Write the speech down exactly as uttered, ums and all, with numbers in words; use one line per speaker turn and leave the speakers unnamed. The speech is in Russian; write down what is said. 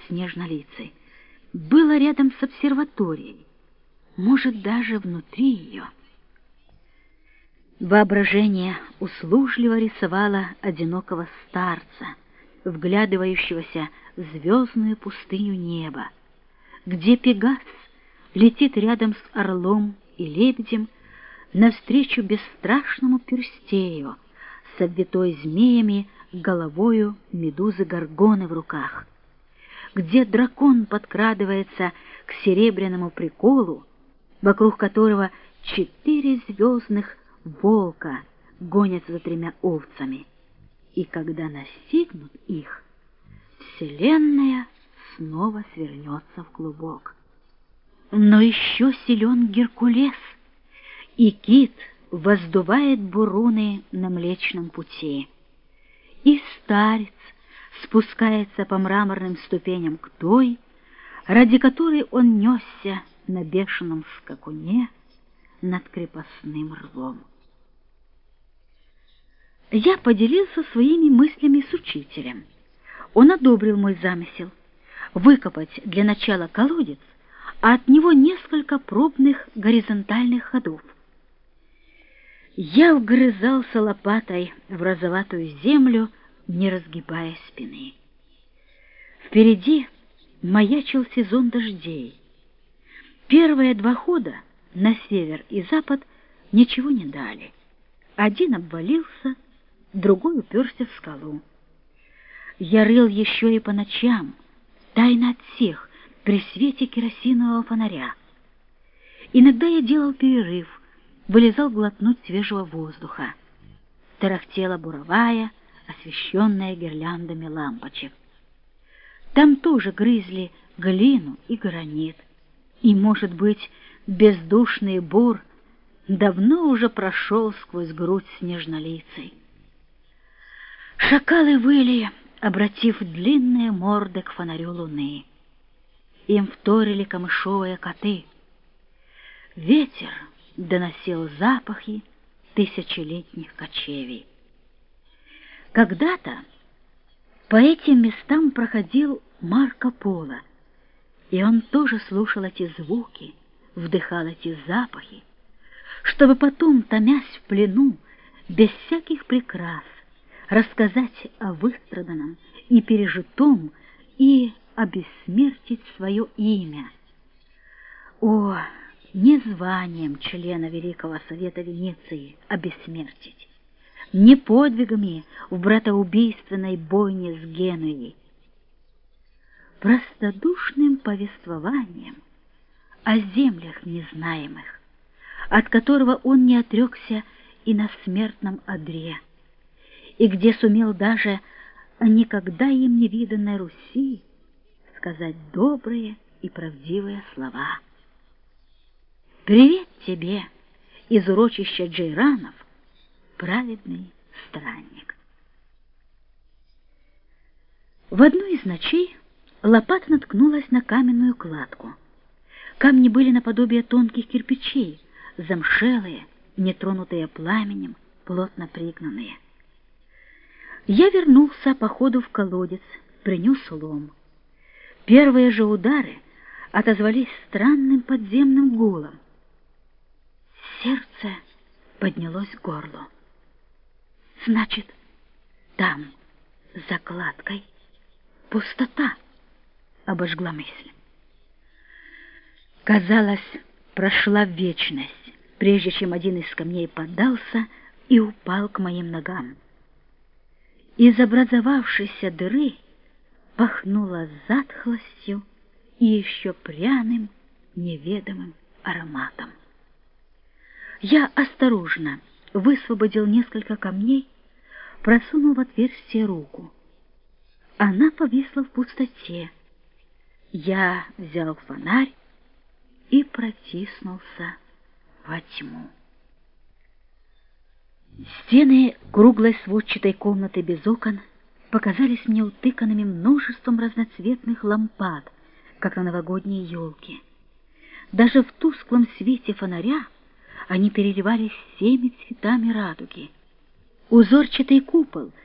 Снежнолицей, было рядом с обсерваторией, может, даже внутри ее. Воображение услужливо рисовало одинокого старца, вглядывающегося в звездную пустыню неба, где Пегас летит рядом с орлом и лебедем навстречу бесстрашному Перстею с обвитой змеями головою медузы Горгоны в руках, где дракон подкрадывается к серебряному приколу, вокруг которого четыре звездных волка гонятся за тремя овцами, и когда настигнут их, вселенная снова свернется в клубок. Но еще силен Геркулес, и кит воздувает буруны на Млечном пути, и старец спускается по мраморным ступеням к той, ради которой он несся на бешеном скакуне над крепостным рвом. Я поделился своими мыслями с учителем. Он одобрил мой замысел выкопать для начала колодец, а от него несколько пробных горизонтальных ходов. Я вгрызался лопатой в розоватую землю, не разгибая спины. Впереди маячил сезон дождей. Первые два хода на север и запад ничего не дали. Один обвалился, другой уперся в скалу. Я рыл еще и по ночам, тайно от всех, при свете керосинового фонаря. Иногда я делал перерыв, вылезал глотнуть свежего воздуха. Тарахтела буровая, освещенная гирляндами лампочек. Там тоже грызли глину и гранит, и, может быть, бездушный бур давно уже прошел сквозь грудь Снежнолицей. Шакалы выли, обратив длинные морды к фонарю луны. Им вторили камышовые коты. Ветер доносил запахи тысячелетних кочевий. Когда-то по этим местам проходил Марко Поло, и он тоже слушал эти звуки, вдыхал эти запахи, чтобы потом, томясь в плену, без всяких прикрас, рассказать о выстраданном и пережитом и обессмертить свое имя. О, не званием члена Великого Совета Венеции обессмертить, не подвигами в братоубийственной бойне с Генуей, простодушным повествованием о землях незнаемых, от которого он не отрекся и на смертном одре, и где сумел даже о никогда им не виданной Руси сказать добрые и правдивые слова. Привет тебе из урочища Джейранов, праведный странник. В одну из ночей лопата наткнулась на каменную кладку. Камни были наподобие тонких кирпичей, замшелые, нетронутые пламенем, плотно пригнанные. Я вернулся по ходу в колодец, принес лом. Первые же удары отозвались странным подземным гулом. Сердце поднялось к горлу. Значит, там, за кладкой, пустота, обожгла мысль. Казалось, прошла вечность, прежде чем один из камней поддался и упал к моим ногам. Из образовавшейся дыры пахнуло затхлостью и еще пряным, неведомым ароматом. Я осторожно высвободил несколько камней, просунул в отверстие руку. Она повисла в пустоте. Я взял фонарь и протиснулся во тьму. Стены круглой сводчатой комнаты без окон показались мне утыканными множеством разноцветных лампад, как на новогодней елке. Даже в тусклом свете фонаря они переливались всеми цветами радуги. Узорчатый купол